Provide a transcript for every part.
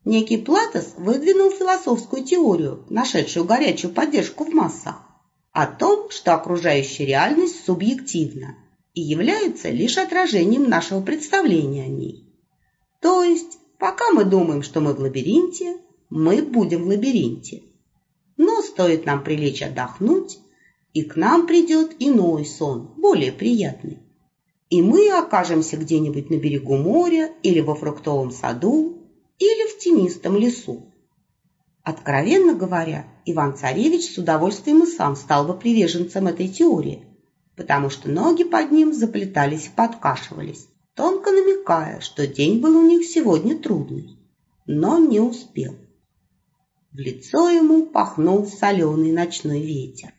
Некий Платос выдвинул философскую теорию, нашедшую горячую поддержку в массах, о том, что окружающая реальность субъективна и является лишь отражением нашего представления о ней. То есть, пока мы думаем, что мы в лабиринте, мы будем в лабиринте. Но стоит нам прилечь отдохнуть, и к нам придет иной сон, более приятный. И мы окажемся где-нибудь на берегу моря или во фруктовом саду, или в тенистом лесу. Откровенно говоря, Иван-Царевич с удовольствием и сам стал бы приверженцем этой теории, потому что ноги под ним заплетались и подкашивались, тонко намекая, что день был у них сегодня трудный, но не успел. В лицо ему пахнул соленый ночной ветер.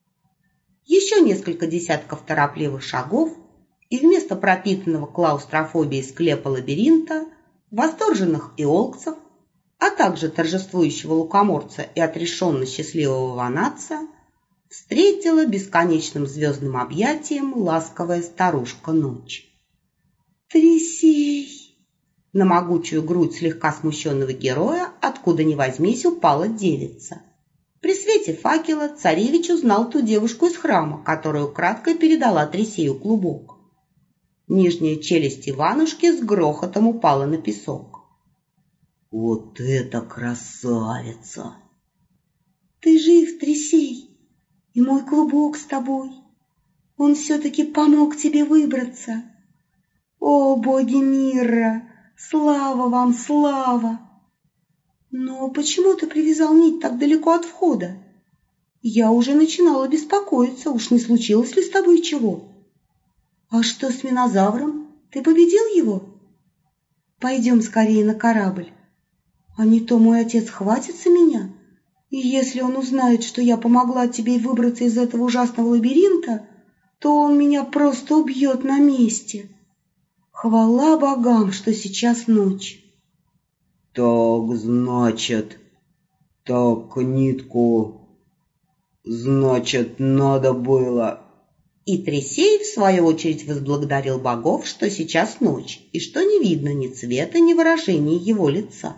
Еще несколько десятков торопливых шагов, и вместо пропитанного клаустрофобией склепа лабиринта, восторженных иолкцев, а также торжествующего лукоморца и отрешенно счастливого ванадца, встретила бесконечным звездным объятием ласковая старушка ночь. «Трисей!» На могучую грудь слегка смущенного героя, откуда ни возьмись, упала девица. При свете факела царевич узнал ту девушку из храма, которая украдкой передала Трисею клубок. Нижняя челюсть Иванушки с грохотом упала на песок. «Вот это красавица!» «Ты жив, Трисей, и мой клубок с тобой. Он все-таки помог тебе выбраться. О, боги мира! Слава вам, слава! Но почему ты привязал нить так далеко от входа? Я уже начинала беспокоиться, уж не случилось ли с тобой чего? А что с Минозавром? Ты победил его? Пойдем скорее на корабль, а не то мой отец хватится меня, и если он узнает, что я помогла тебе выбраться из этого ужасного лабиринта, то он меня просто убьет на месте. Хвала богам, что сейчас ночь». «Так, значит, так нитку, значит, надо было...» И Трисей, в свою очередь, возблагодарил богов, что сейчас ночь, и что не видно ни цвета, ни выражения его лица.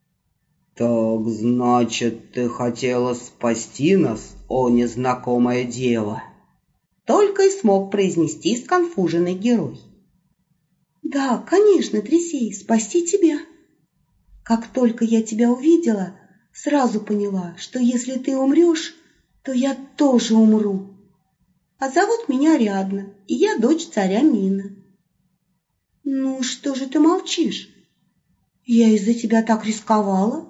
«Так, значит, ты хотела спасти нас, о незнакомая дева?» Только и смог произнести сконфуженный герой. «Да, конечно, Трисей, спасти тебя. Как только я тебя увидела, сразу поняла, что если ты умрешь, то я тоже умру. А зовут меня Ариадна, и я дочь царя Мина». «Ну, что же ты молчишь? Я из-за тебя так рисковала».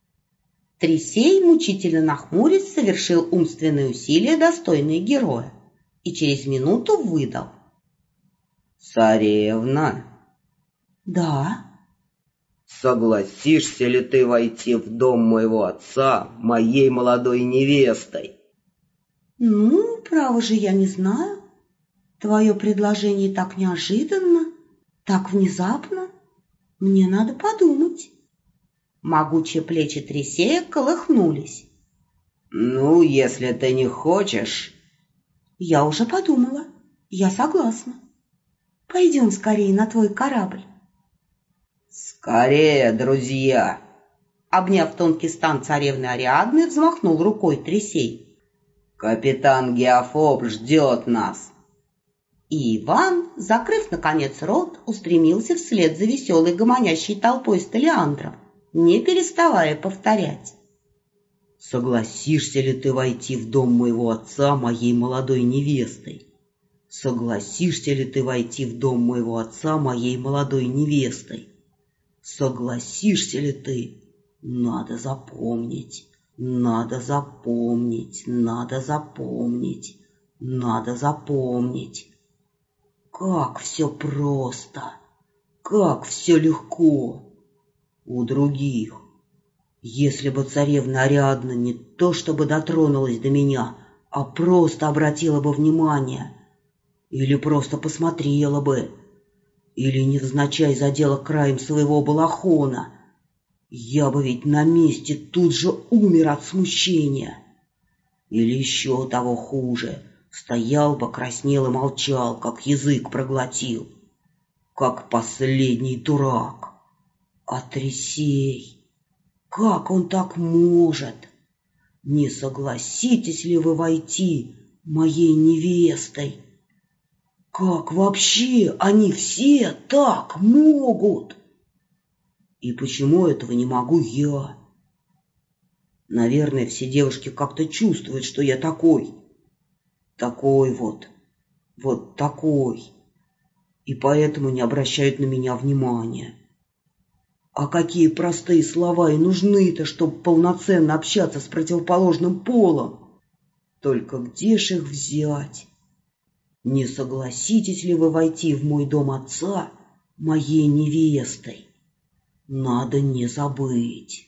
Трисей, мучительно нахмурясь, совершил умственные усилия, достойные героя, и через минуту выдал. «Царевна?» «Да». «Согласишься ли ты войти в дом моего отца, моей молодой невестой?» «Ну, право же, я не знаю. Твое предложение так неожиданно, так внезапно. Мне надо подумать». Могучие плечи Трисея колыхнулись. «Ну, если ты не хочешь...» «Я уже подумала. Я согласна. Пойдем скорее на твой корабль». «Скорее, друзья!» Обняв тонкий стан царевны Ариадны, взмахнул рукой Трисей. «Капитан Геофоб ждет нас!» И Иван, закрыв наконец рот, устремился вслед за веселой гомонящей толпой столиандров, не переставая повторять. «Согласишься ли ты войти в дом моего отца моей молодой невестой? Согласишься ли ты войти в дом моего отца моей молодой невестой? Согласишься ли ты? Надо запомнить, надо запомнить, надо запомнить, надо запомнить. Как все просто, как все легко у других. Если бы царевна Ариадна не то чтобы дотронулась до меня, а просто обратила бы внимание, или просто посмотрела бы, или невзначай задела краем своего балахона, я бы ведь на месте тут же умер от смущения. Или еще того хуже, стоял бы, краснел и молчал, как язык проглотил, как последний дурак. А Трисей... Как он так может? Не согласитесь ли вы войти моей невестой? Как вообще они все так могут? И почему этого не могу я? Наверное, все девушки как-то чувствуют, что я такой. Такой вот такой. И поэтому не обращают на меня внимания. А какие простые слова и нужны-то, чтобы полноценно общаться с противоположным полом? Только где ж их взять? Не согласитесь ли вы войти в мой дом отца моей невестой? Надо не забыть.